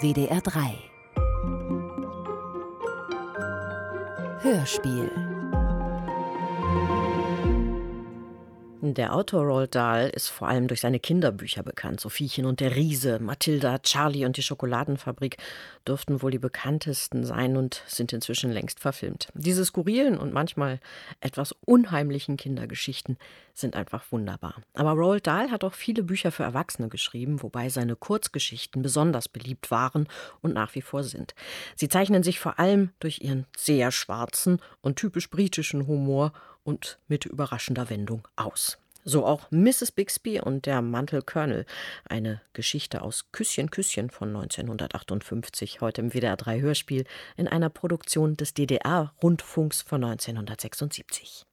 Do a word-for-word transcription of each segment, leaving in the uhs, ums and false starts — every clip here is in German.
W D R drei. Hörspiel. Der Autor Roald Dahl ist vor allem durch seine Kinderbücher bekannt. Sophiechen und der Riese, Mathilda, Charlie und die Schokoladenfabrik dürften wohl die bekanntesten sein und sind inzwischen längst verfilmt. Diese skurrilen und manchmal etwas unheimlichen Kindergeschichten sind einfach wunderbar. Aber Roald Dahl hat auch viele Bücher für Erwachsene geschrieben, wobei seine Kurzgeschichten besonders beliebt waren und nach wie vor sind. Sie zeichnen sich vor allem durch ihren sehr schwarzen und typisch britischen Humor und mit überraschender Wendung aus. So auch Misses Bixby und der Mantel Colonel, eine Geschichte aus Küsschen, Küsschen von neunzehnhundertachtundfünfzig, heute im W D R drei Hörspiel, in einer Produktion des D D R-Rundfunks von neunzehnhundertsechsundsiebzig.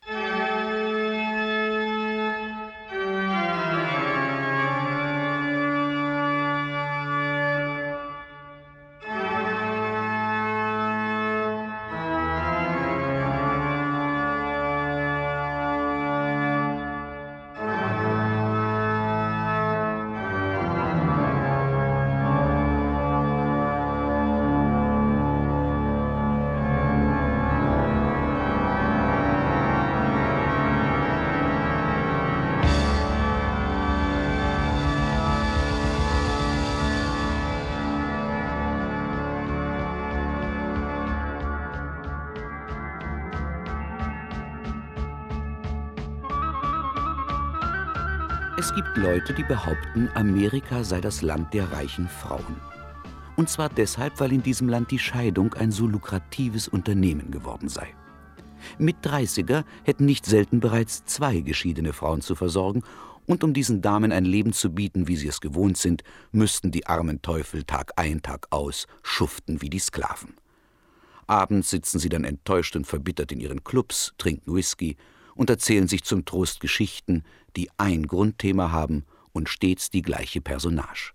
Es gibt Leute, die behaupten, Amerika sei das Land der reichen Frauen. Und zwar deshalb, weil in diesem Land die Scheidung ein so lukratives Unternehmen geworden sei. Mit dreißiger hätten nicht selten bereits zwei geschiedene Frauen zu versorgen, und um diesen Damen ein Leben zu bieten, wie sie es gewohnt sind, müssten die armen Teufel Tag ein, Tag aus schuften wie die Sklaven. Abends sitzen sie dann enttäuscht und verbittert in ihren Clubs, trinken Whisky und erzählen sich zum Trost Geschichten, die ein Grundthema haben und stets die gleiche Personage.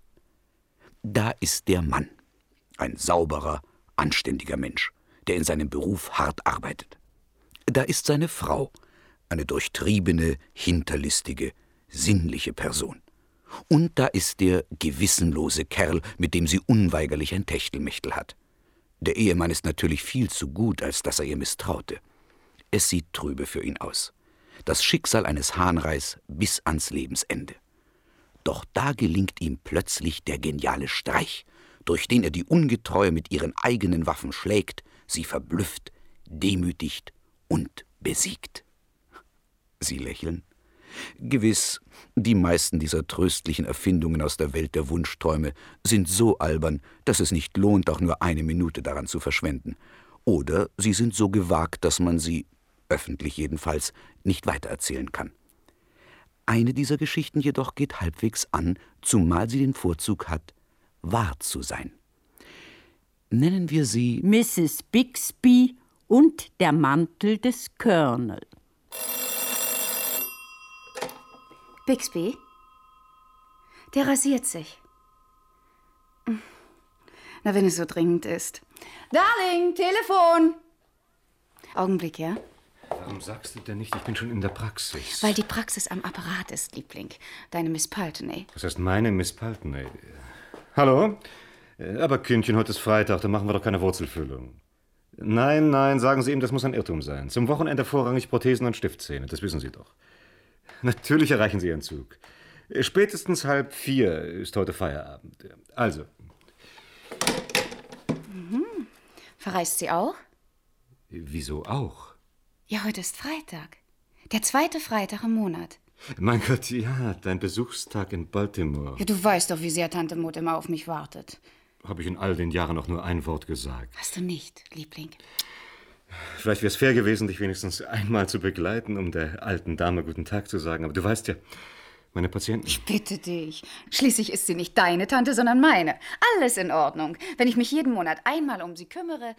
Da ist der Mann, ein sauberer, anständiger Mensch, der in seinem Beruf hart arbeitet. Da ist seine Frau, eine durchtriebene, hinterlistige, sinnliche Person. Und da ist der gewissenlose Kerl, mit dem sie unweigerlich ein Techtelmechtel hat. Der Ehemann ist natürlich viel zu gut, als dass er ihr misstraute. Es sieht trübe für ihn aus. Das Schicksal eines Hahnreis bis ans Lebensende. Doch da gelingt ihm plötzlich der geniale Streich, durch den er die Ungetreue mit ihren eigenen Waffen schlägt, sie verblüfft, demütigt und besiegt. Sie lächeln. Gewiss, die meisten dieser tröstlichen Erfindungen aus der Welt der Wunschträume sind so albern, dass es nicht lohnt, auch nur eine Minute daran zu verschwenden. Oder sie sind so gewagt, dass man sie, öffentlich jedenfalls, nicht weitererzählen kann. Eine dieser Geschichten jedoch geht halbwegs an, zumal sie den Vorzug hat, wahr zu sein. Nennen wir sie Misses Bixby und der Mantel des Colonel. Bixby? Der rasiert sich. Na, wenn es so dringend ist. Darling, Telefon! Augenblick, ja? Warum sagst du denn nicht, ich bin schon in der Praxis? Weil die Praxis am Apparat ist, Liebling. Deine Miss Pulteney. Was heißt meine Miss Pulteney? Hallo? Aber Kindchen, heute ist Freitag, da machen wir doch keine Wurzelfüllung. Nein, nein, sagen Sie ihm, das muss ein Irrtum sein. Zum Wochenende vorrangig Prothesen und Stiftzähne, das wissen Sie doch. Natürlich erreichen Sie Ihren Zug. Spätestens halb vier ist heute Feierabend. Also. Mhm. Verreist sie auch? Wieso auch? Ja, heute ist Freitag. Der zweite Freitag im Monat. Mein Gott, ja, dein Besuchstag in Baltimore. Ja, du weißt doch, wie sehr Tante Maud immer auf mich wartet. Habe ich in all den Jahren noch nur ein Wort gesagt? Hast du nicht, Liebling. Vielleicht wäre es fair gewesen, dich wenigstens einmal zu begleiten, um der alten Dame guten Tag zu sagen. Aber du weißt ja, meine Patienten... Ich bitte dich. Schließlich ist sie nicht deine Tante, sondern meine. Alles in Ordnung. Wenn ich mich jeden Monat einmal um sie kümmere...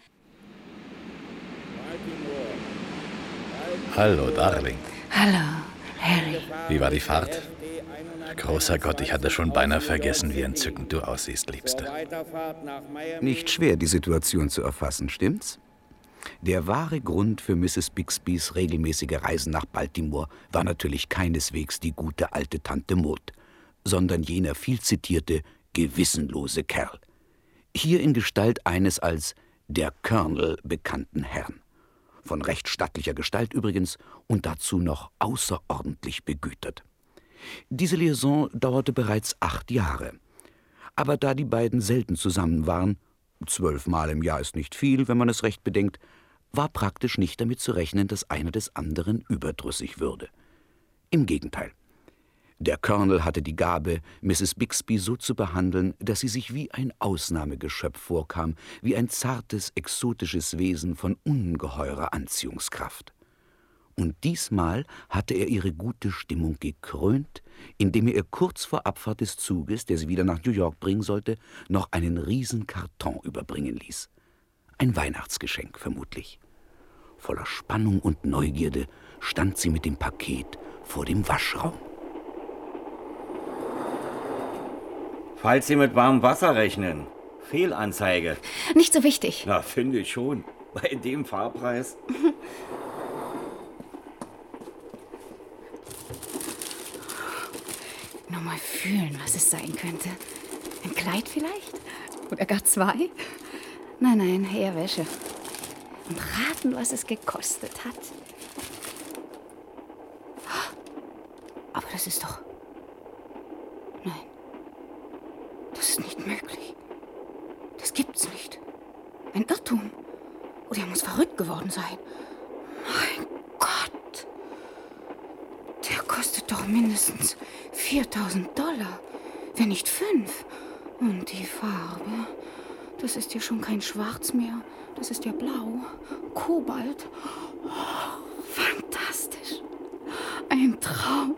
Hallo, Darling. Hallo, Harry. Wie war die Fahrt? Großer Gott, ich hatte schon beinahe vergessen, wie entzückend du aussiehst, Liebste. Nicht schwer, die Situation zu erfassen, stimmt's? Der wahre Grund für Misses Bixbys regelmäßige Reisen nach Baltimore war natürlich keineswegs die gute alte Tante Maud, sondern jener viel zitierte, gewissenlose Kerl. Hier in Gestalt eines als der Colonel bekannten Herrn. Von recht stattlicher Gestalt übrigens und dazu noch außerordentlich begütert. Diese Liaison dauerte bereits acht Jahre. Aber da die beiden selten zusammen waren, zwölfmal im Jahr ist nicht viel, wenn man es recht bedenkt, war praktisch nicht damit zu rechnen, dass einer des anderen überdrüssig würde. Im Gegenteil. Der Colonel hatte die Gabe, Misses Bixby so zu behandeln, dass sie sich wie ein Ausnahmegeschöpf vorkam, wie ein zartes, exotisches Wesen von ungeheurer Anziehungskraft. Und diesmal hatte er ihre gute Stimmung gekrönt, indem er ihr kurz vor Abfahrt des Zuges, der sie wieder nach New York bringen sollte, noch einen Riesenkarton überbringen ließ. Ein Weihnachtsgeschenk vermutlich. Voller Spannung und Neugierde stand sie mit dem Paket vor dem Waschraum. Falls Sie mit warmem Wasser rechnen. Fehlanzeige. Nicht so wichtig. Na, finde ich schon. Bei dem Fahrpreis. Nur mal fühlen, was es sein könnte. Ein Kleid vielleicht? Oder gar zwei? Nein, nein, eher Wäsche. Und raten, was es gekostet hat. Aber das ist doch... Nein. Das ist nicht möglich. Das gibt's nicht. Ein Irrtum. Oder er muss verrückt geworden sein. Mein Gott. Der kostet doch mindestens viertausend Dollar. Wenn nicht fünf. Und die Farbe, das ist ja schon kein Schwarz mehr. Das ist ja blau. Kobalt. Oh, fantastisch. Ein Traum.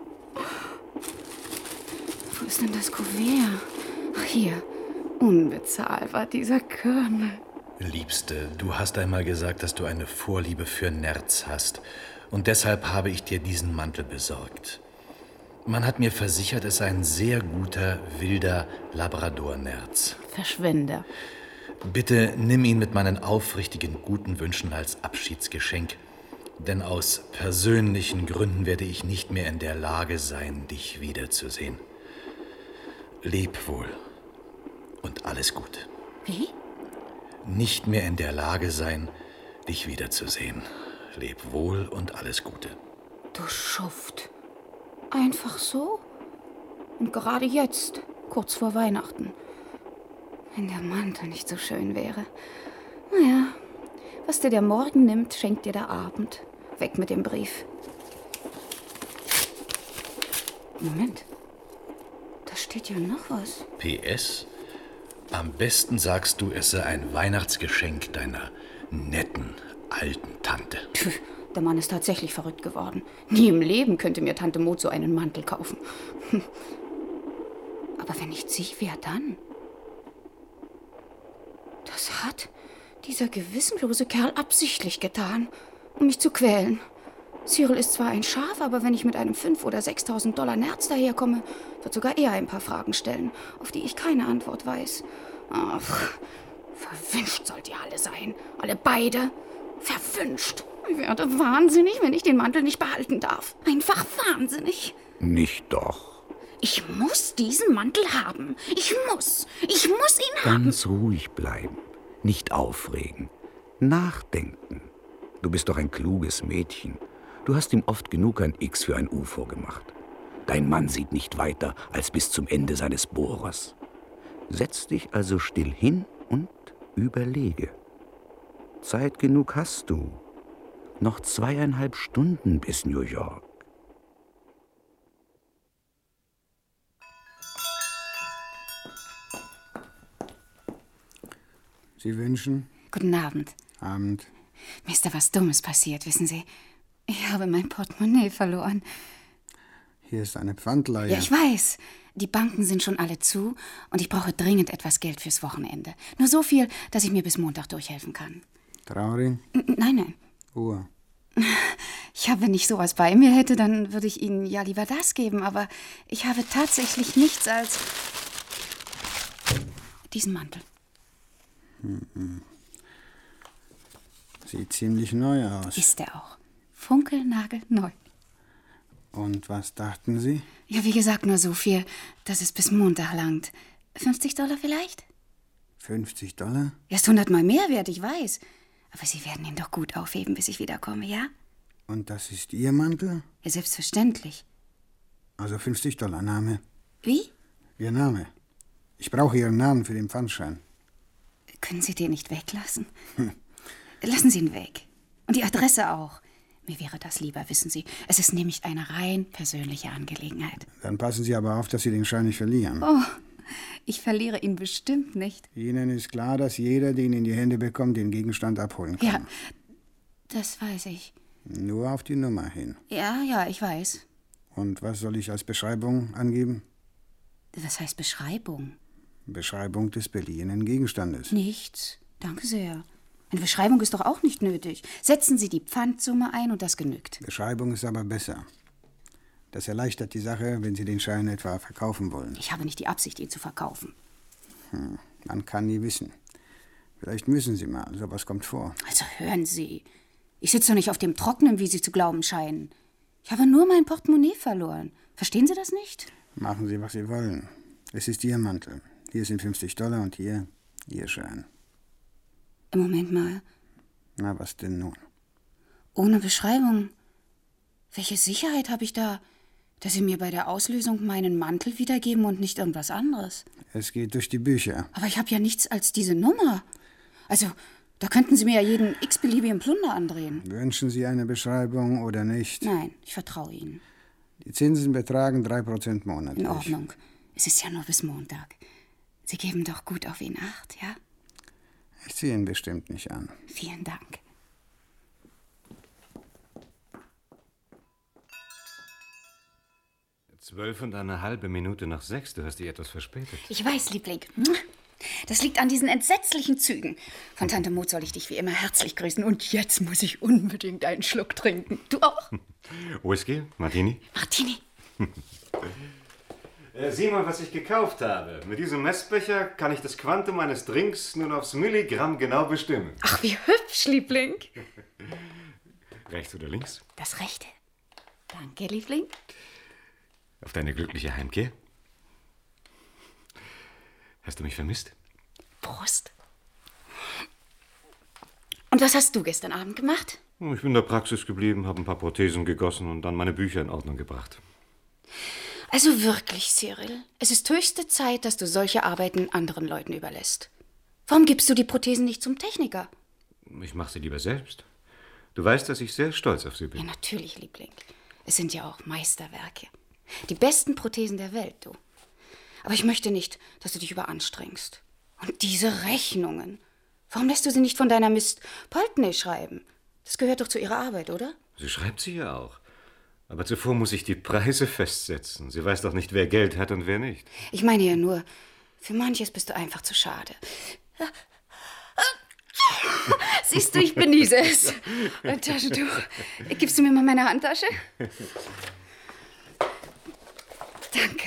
Wo ist denn das Kuvert? Ach, hier. Unbezahlbar, dieser Colonel. Liebste, du hast einmal gesagt, dass du eine Vorliebe für Nerz hast. Und deshalb habe ich dir diesen Mantel besorgt. Man hat mir versichert, es sei ein sehr guter, wilder Labrador-Nerz. Verschwender. Bitte nimm ihn mit meinen aufrichtigen, guten Wünschen als Abschiedsgeschenk. Denn aus persönlichen Gründen werde ich nicht mehr in der Lage sein, dich wiederzusehen. Leb wohl und alles Gute. Wie? Nicht mehr in der Lage sein, dich wiederzusehen. Leb wohl und alles Gute. Du Schuft. Einfach so? Und gerade jetzt, kurz vor Weihnachten. Wenn der Mantel nicht so schön wäre. Naja, was dir der Morgen nimmt, schenkt dir der Abend. Weg mit dem Brief. Moment. Da steht ja noch was. P S. Am besten sagst du, es sei ein Weihnachtsgeschenk deiner netten, alten Tante. Puh, der Mann ist tatsächlich verrückt geworden. Nie im Leben könnte mir Tante Maud so einen Mantel kaufen. Aber wenn nicht sie, wer dann? Das hat dieser gewissenlose Kerl absichtlich getan, um mich zu quälen. Cyril ist zwar ein Schaf, aber wenn ich mit einem fünf- oder sechstausend Dollar Nerz daherkomme, wird sogar er ein paar Fragen stellen, auf die ich keine Antwort weiß. Ach, verwünscht sollt ihr alle sein. Alle beide. Verwünscht. Ich werde wahnsinnig, wenn ich den Mantel nicht behalten darf. Einfach wahnsinnig. Nicht doch. Ich muss diesen Mantel haben. Ich muss. Ich muss ihn haben. Ganz ruhig bleiben. Nicht aufregen. Nachdenken. Du bist doch ein kluges Mädchen. Du hast ihm oft genug ein X für ein U vorgemacht. Dein Mann sieht nicht weiter als bis zum Ende seines Bohrers. Setz dich also still hin und überlege. Zeit genug hast du. Noch zweieinhalb Stunden bis New York. Sie wünschen? Guten Abend. Abend. Mir ist da was Dummes passiert, wissen Sie. Ich habe mein Portemonnaie verloren. Hier ist eine Pfandleihe. Ja, ich weiß. Die Banken sind schon alle zu und ich brauche dringend etwas Geld fürs Wochenende. Nur so viel, dass ich mir bis Montag durchhelfen kann. Trauring? N- Nein, nein. Uhr. Ich habe, wenn ich sowas bei mir hätte, dann würde ich Ihnen ja lieber das geben. Aber ich habe tatsächlich nichts als diesen Mantel. Mhm. Sieht ziemlich neu aus. Ist er auch. Funkelnagelneu. Und was dachten Sie? Ja, wie gesagt, nur so viel, dass es bis Montag langt. fünfzig Dollar vielleicht? fünfzig Dollar? Er ist hundertmal mehr wert, ich weiß. Aber Sie werden ihn doch gut aufheben, bis ich wiederkomme, ja? Und das ist Ihr Mantel? Ja, selbstverständlich. Also fünfzig Dollar Name. Wie? Ihr Name. Ich brauche Ihren Namen für den Pfandschein. Können Sie den nicht weglassen? Hm. Lassen Sie ihn weg. Und die Adresse auch. Mir wäre das lieber, wissen Sie. Es ist nämlich eine rein persönliche Angelegenheit. Dann passen Sie aber auf, dass Sie den Schein nicht verlieren. Oh, ich verliere ihn bestimmt nicht. Ihnen ist klar, dass jeder, der ihn in die Hände bekommt, den Gegenstand abholen kann. Ja, das weiß ich. Nur auf die Nummer hin. Ja, ja, ich weiß. Und was soll ich als Beschreibung angeben? Was heißt Beschreibung? Beschreibung des beliehenen Gegenstandes. Nichts. Danke sehr. Eine Beschreibung ist doch auch nicht nötig. Setzen Sie die Pfandsumme ein und das genügt. Beschreibung ist aber besser. Das erleichtert die Sache, wenn Sie den Schein etwa verkaufen wollen. Ich habe nicht die Absicht, ihn zu verkaufen. Hm, man kann nie wissen. Vielleicht müssen Sie mal, sowas kommt vor. Also hören Sie. Ich sitze doch nicht auf dem Trockenen, wie Sie zu glauben scheinen. Ich habe nur mein Portemonnaie verloren. Verstehen Sie das nicht? Machen Sie, was Sie wollen. Es ist Ihr Mantel. Hier sind fünfzig Dollar und hier Ihr Schein. Moment mal. Na, was denn nun? Ohne Beschreibung. Welche Sicherheit habe ich da, dass Sie mir bei der Auslösung meinen Mantel wiedergeben und nicht irgendwas anderes? Es geht durch die Bücher. Aber ich habe ja nichts als diese Nummer. Also, da könnten Sie mir ja jeden x-beliebigen Plunder andrehen. Wünschen Sie eine Beschreibung oder nicht? Nein, ich vertraue Ihnen. Die Zinsen betragen drei Prozent monatlich. In Ordnung. Es ist ja nur bis Montag. Sie geben doch gut auf ihn Acht, ja? Ich ziehe ihn bestimmt nicht an. Vielen Dank. Zwölf und eine halbe Minute nach sechs. Du hast dich etwas verspätet. Ich weiß, Liebling. Das liegt an diesen entsetzlichen Zügen. Von Tante Mut soll ich dich wie immer herzlich grüßen. Und jetzt muss ich unbedingt einen Schluck trinken. Du auch? Whisky? Martini? Martini. Äh, sieh mal, was ich gekauft habe. Mit diesem Messbecher kann ich das Quantum meines Drinks nun aufs Milligramm genau bestimmen. Ach, wie hübsch, Liebling. Rechts oder links? Das Rechte. Danke, Liebling. Auf deine glückliche Heimkehr? Hast du mich vermisst? Prost. Und was hast du gestern Abend gemacht? Ich bin in der Praxis geblieben, habe ein paar Prothesen gegossen und dann meine Bücher in Ordnung gebracht. Also wirklich, Cyril, es ist höchste Zeit, dass du solche Arbeiten anderen Leuten überlässt. Warum gibst du die Prothesen nicht zum Techniker? Ich mache sie lieber selbst. Du weißt, dass ich sehr stolz auf sie bin. Ja, natürlich, Liebling. Es sind ja auch Meisterwerke. Die besten Prothesen der Welt, du. Aber ich möchte nicht, dass du dich überanstrengst. Und diese Rechnungen. Warum lässt du sie nicht von deiner Miss Poltney schreiben? Das gehört doch zu ihrer Arbeit, oder? Sie schreibt sie ja auch. Aber zuvor muss ich die Preise festsetzen. Sie weiß doch nicht, wer Geld hat und wer nicht. Ich meine ja nur, für manches bist du einfach zu schade. Siehst du, ich genieße es. Ein Taschentuch. Gibst du mir mal meine Handtasche? Danke.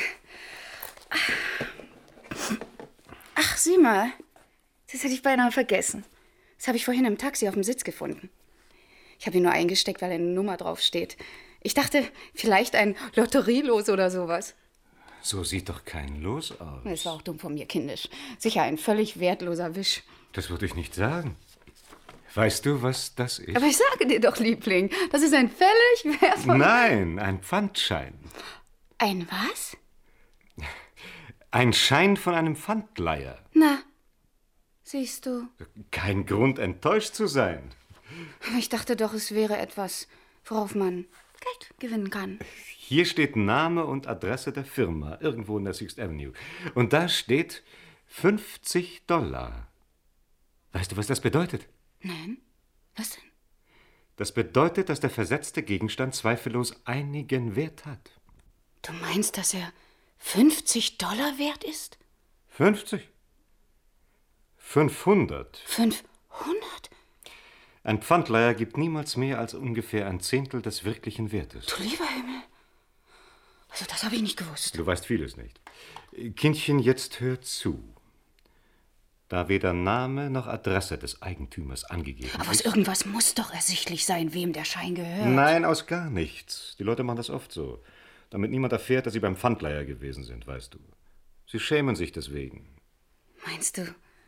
Ach, sieh mal. Das hätte ich beinahe vergessen. Das habe ich vorhin im Taxi auf dem Sitz gefunden. Ich habe ihn nur eingesteckt, weil eine Nummer draufsteht. Ich dachte, vielleicht ein Lotterielos oder sowas. So sieht doch kein Los aus. Das war auch dumm von mir, kindisch. Sicher ein völlig wertloser Wisch. Das würde ich nicht sagen. Weißt du, was das ist? Aber ich sage dir doch, Liebling, das ist ein völlig wertvoller... Nein, ein Pfandschein. Ein was? Ein Schein von einem Pfandleiher. Na, siehst du. Kein Grund, enttäuscht zu sein. Aber ich dachte doch, es wäre etwas, worauf man Geld gewinnen kann. Hier steht Name und Adresse der Firma, irgendwo in der Sixth Avenue. Und da steht fünfzig Dollar. Weißt du, was das bedeutet? Nein, was denn? Das bedeutet, dass der versetzte Gegenstand zweifellos einigen Wert hat. Du meinst, dass er fünfzig Dollar wert ist? fünfzig? fünfhundert? fünfhundert? Ein Pfandleiher gibt niemals mehr als ungefähr ein Zehntel des wirklichen Wertes. Du lieber Himmel. Also das habe ich nicht gewusst. Du weißt vieles nicht. Kindchen, jetzt hör zu. Da weder Name noch Adresse des Eigentümers angegeben Aber ist... aus irgendwas muss doch ersichtlich sein, wem der Schein gehört. Nein, aus gar nichts. Die Leute machen das oft so. Damit niemand erfährt, dass sie beim Pfandleiher gewesen sind, weißt du. Sie schämen sich deswegen. Meinst du,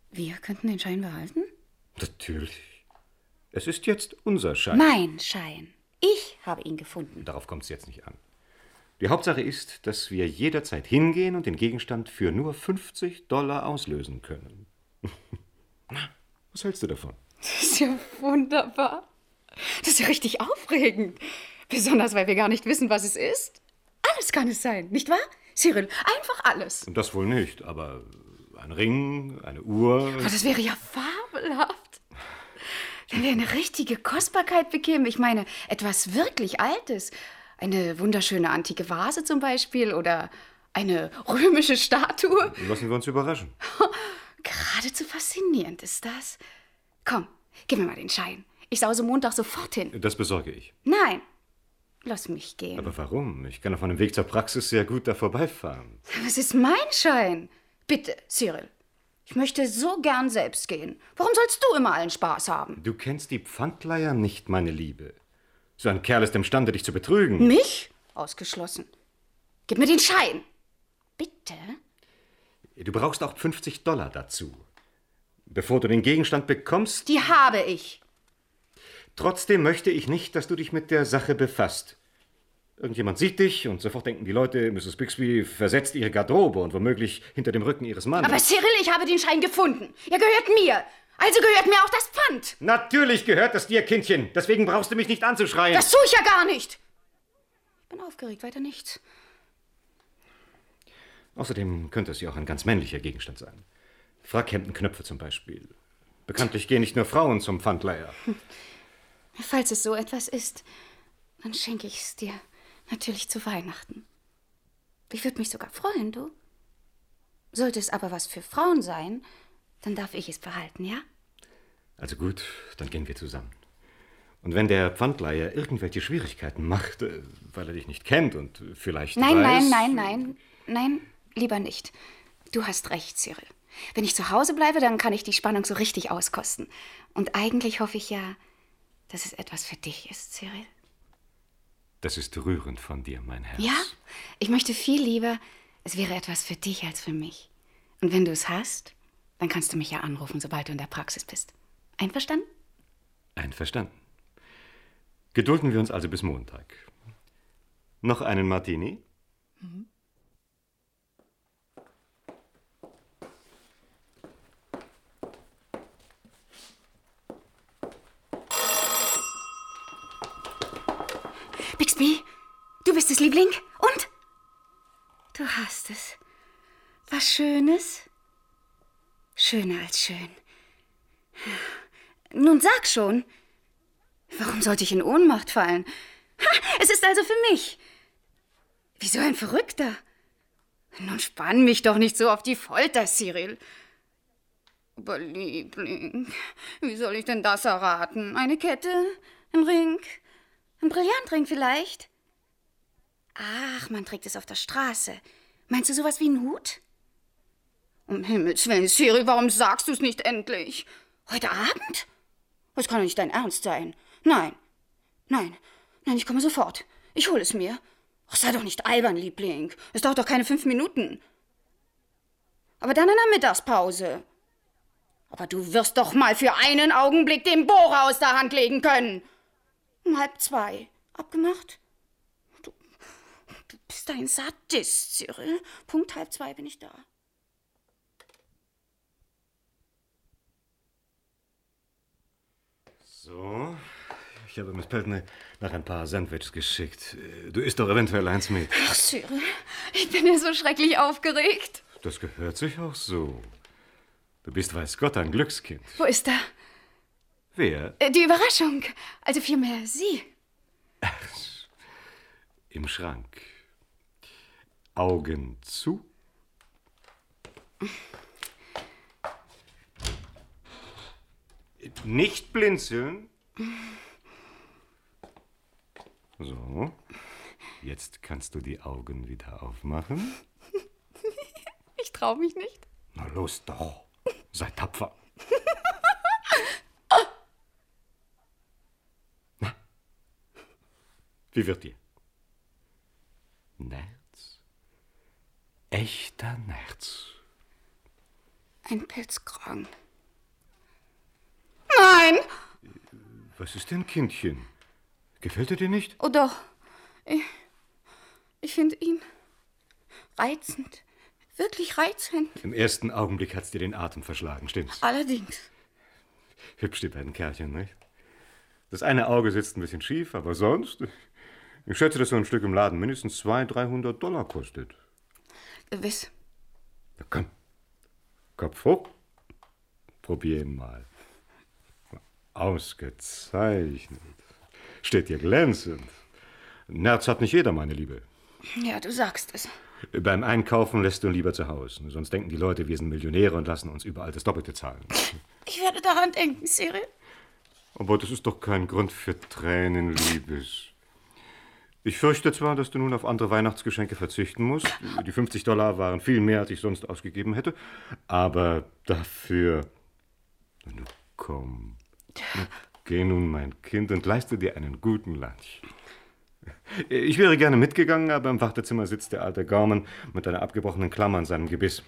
Wir könnten den Schein behalten? Natürlich. Es ist jetzt unser Schein. Mein Schein. Ich habe ihn gefunden. Darauf kommt es jetzt nicht an. Die Hauptsache ist, dass wir jederzeit hingehen und den Gegenstand für nur fünfzig Dollar auslösen können. Na, was hältst du davon? Das ist ja wunderbar. Das ist ja richtig aufregend. Besonders, weil wir gar nicht wissen, was es ist. Alles kann es sein, nicht wahr? Cyril, einfach alles. Das wohl nicht, aber ein Ring, eine Uhr... Aber das wäre ja fabelhaft. Wenn wir eine richtige Kostbarkeit bekämen. Ich meine, etwas wirklich Altes. Eine wunderschöne antike Vase zum Beispiel oder eine römische Statue. Lassen wir uns überraschen. Geradezu faszinierend ist das. Komm, gib mir mal den Schein. Ich sause Montag sofort hin. Das besorge ich. Nein, lass mich gehen. Aber warum? Ich kann auf meinem Weg zur Praxis sehr gut da vorbeifahren. Aber es ist mein Schein. Bitte, Cyril. Ich möchte so gern selbst gehen. Warum sollst du immer allen Spaß haben? Du kennst die Pfandleiher nicht, meine Liebe. So ein Kerl ist imstande, dich zu betrügen. Mich? Ausgeschlossen. Gib mir den Schein. Bitte? Du brauchst auch fünfzig Dollar dazu. Bevor du den Gegenstand bekommst... Die habe ich. Trotzdem möchte ich nicht, dass du dich mit der Sache befasst. Irgendjemand sieht dich und sofort denken die Leute, Misses Bixby versetzt ihre Garderobe und womöglich hinter dem Rücken ihres Mannes. Aber Cyril, ich habe den Schein gefunden. Er gehört mir. Also gehört mir auch das Pfand. Natürlich gehört das dir, Kindchen. Deswegen brauchst du mich nicht anzuschreien. Das tue ich ja gar nicht. Ich bin aufgeregt, weiter nichts. Außerdem könnte es ja auch ein ganz männlicher Gegenstand sein. Frackhemdenknöpfe zum Beispiel. Bekanntlich gehen nicht nur Frauen zum Pfandleiher. Hm. Falls es so etwas ist, dann schenke ich es dir natürlich zu Weihnachten. Ich würde mich sogar freuen, du. Sollte es aber was für Frauen sein, dann darf ich es behalten, ja? Also gut, dann gehen wir zusammen. Und wenn der Pfandleiher irgendwelche Schwierigkeiten macht, weil er dich nicht kennt und vielleicht Nein, weiß... nein, nein, nein, nein, lieber nicht. Du hast recht, Cyril. Wenn ich zu Hause bleibe, dann kann ich die Spannung so richtig auskosten. Und eigentlich hoffe ich ja, dass es etwas für dich ist, Cyril. Das ist rührend von dir, mein Herz. Ja, ich möchte viel lieber, es wäre etwas für dich als für mich. Und wenn du es hast, dann kannst du mich ja anrufen, sobald du in der Praxis bist. Einverstanden? Einverstanden. Gedulden wir uns also bis Montag. Noch einen Martini? Mhm. Bixby, du bist es, Liebling. Und? Du hast es. Was Schönes? Schöner als schön. Nun sag schon. Warum sollte ich in Ohnmacht fallen? Ha, es ist also für mich. Wie so ein Verrückter. Nun spann mich doch nicht so auf die Folter, Cyril. Aber Liebling, wie soll ich denn das erraten? Eine Kette? Ein Ring? Ein Brillantring vielleicht? Ach, man trägt es auf der Straße. Meinst du sowas wie einen Hut? Um Himmels Willen, Cyril, warum sagst du es nicht endlich? Heute Abend? Das kann doch nicht dein Ernst sein. Nein, nein, nein, ich komme sofort. Ich hole es mir. Ach, sei doch nicht albern, Liebling. Es dauert doch keine fünf Minuten. Aber dann in der Mittagspause. Aber du wirst doch mal für einen Augenblick den Bohrer aus der Hand legen können. Um halb zwei. Abgemacht? Du, du bist ein Sadist, Cyril. Punkt halb zwei bin ich da. So, ich habe Miss Pelton nach ein paar Sandwiches geschickt. Du isst doch eventuell eins mit. Ach, Cyril, ich bin ja so schrecklich aufgeregt. Das gehört sich auch so. Du bist, weiß Gott, ein Glückskind. Wo ist er? Wer? Die Überraschung. Also vielmehr Sie. Ach, im Schrank. Augen zu. Nicht blinzeln. So. Jetzt kannst du die Augen wieder aufmachen. Ich trau mich nicht. Na los doch. Sei tapfer. Na, wie wird dir? Nerz? Echter Nerz. Ein Pelzkragen. Nein! Was ist denn, Kindchen? Gefällt er dir nicht? Oh doch. Ich, ich finde ihn reizend. Wirklich reizend. Im ersten Augenblick hat's dir den Atem verschlagen, stimmt's? Allerdings. Hübsch, die beiden Kerlchen, nicht? Das eine Auge sitzt ein bisschen schief, aber sonst... Ich schätze, dass so ein Stück im Laden mindestens zweihundert, dreihundert Dollar kostet. Gewiss. Na komm, Kopf hoch. Probier ihn mal. Ausgezeichnet. Steht dir glänzend. Nerz hat nicht jeder, meine Liebe. Ja, du sagst es. Beim Einkaufen lässt du ihn lieber zu Hause. Sonst denken die Leute, wir sind Millionäre und lassen uns überall das Doppelte zahlen. Ich werde daran denken, Cyril. Aber das ist doch kein Grund für Tränen, Liebes. Ich fürchte zwar, dass du nun auf andere Weihnachtsgeschenke verzichten musst. Die fünfzig Dollar waren viel mehr, als ich sonst ausgegeben hätte. Aber dafür... Nun komm. Geh nun, mein Kind, und leiste dir einen guten Lunch. Ich wäre gerne mitgegangen, aber im Wartezimmer sitzt der alte Gorman mit einer abgebrochenen Klammer an seinem Gebiss.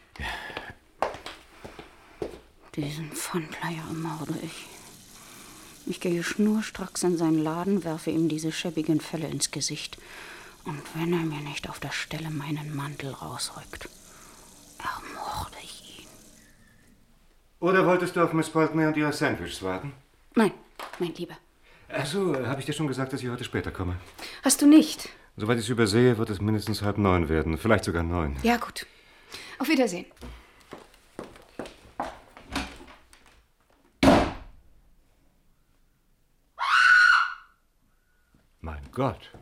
Diesen Pfandleier ermorde ich. Ich gehe schnurstracks in seinen Laden, werfe ihm diese schäbigen Felle ins Gesicht. Und wenn er mir nicht auf der Stelle meinen Mantel rausrückt, ermorde ich ihn. Oder wolltest du auf Miss Boltner und ihre Sandwiches warten? Nein, mein Lieber. Ach so, habe ich dir schon gesagt, dass ich heute später komme? Hast du nicht? Soweit ich es übersehe, wird es mindestens halb neun werden. Vielleicht sogar neun. Ja, gut. Auf Wiedersehen. Mein Gott.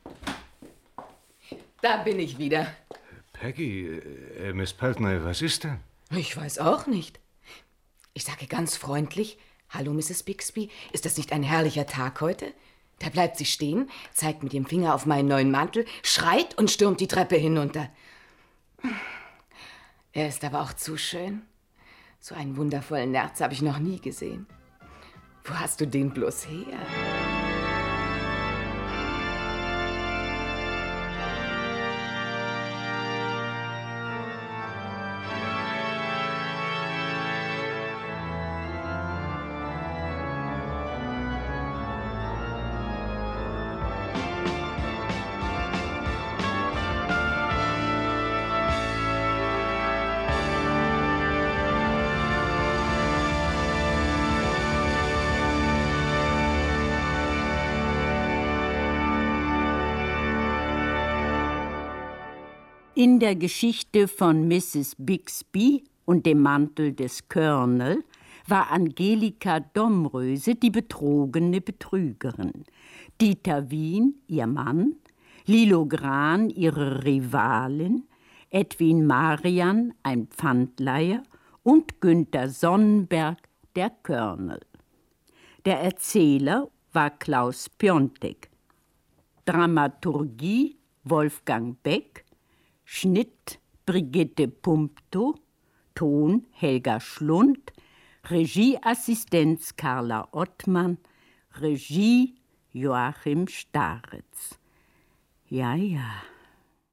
Da bin ich wieder. Peggy, äh, Miss Peltner, was ist denn? Ich weiß auch nicht. Ich sage ganz freundlich, hallo, Misses Bixby, ist das nicht ein herrlicher Tag heute? Da bleibt sie stehen, zeigt mit dem Finger auf meinen neuen Mantel, schreit und stürmt die Treppe hinunter. Er ist aber auch zu schön. So einen wundervollen Nerz habe ich noch nie gesehen. Wo hast du den bloß her? In der Geschichte von Misses Bixby und dem Mantel des Colonel war Angelika Domröse die betrogene Betrügerin, Dieter Wien ihr Mann, Lilo Gran ihre Rivalin, Edwin Marian ein Pfandleiher und Günther Sonnenberg der Colonel. Der Erzähler war Klaus Piontek. Dramaturgie Wolfgang Beck, Schnitt Brigitte Pumpto, Ton Helga Schlund, Regieassistenz Carla Ottmann, Regie Joachim Staritz. Ja, ja.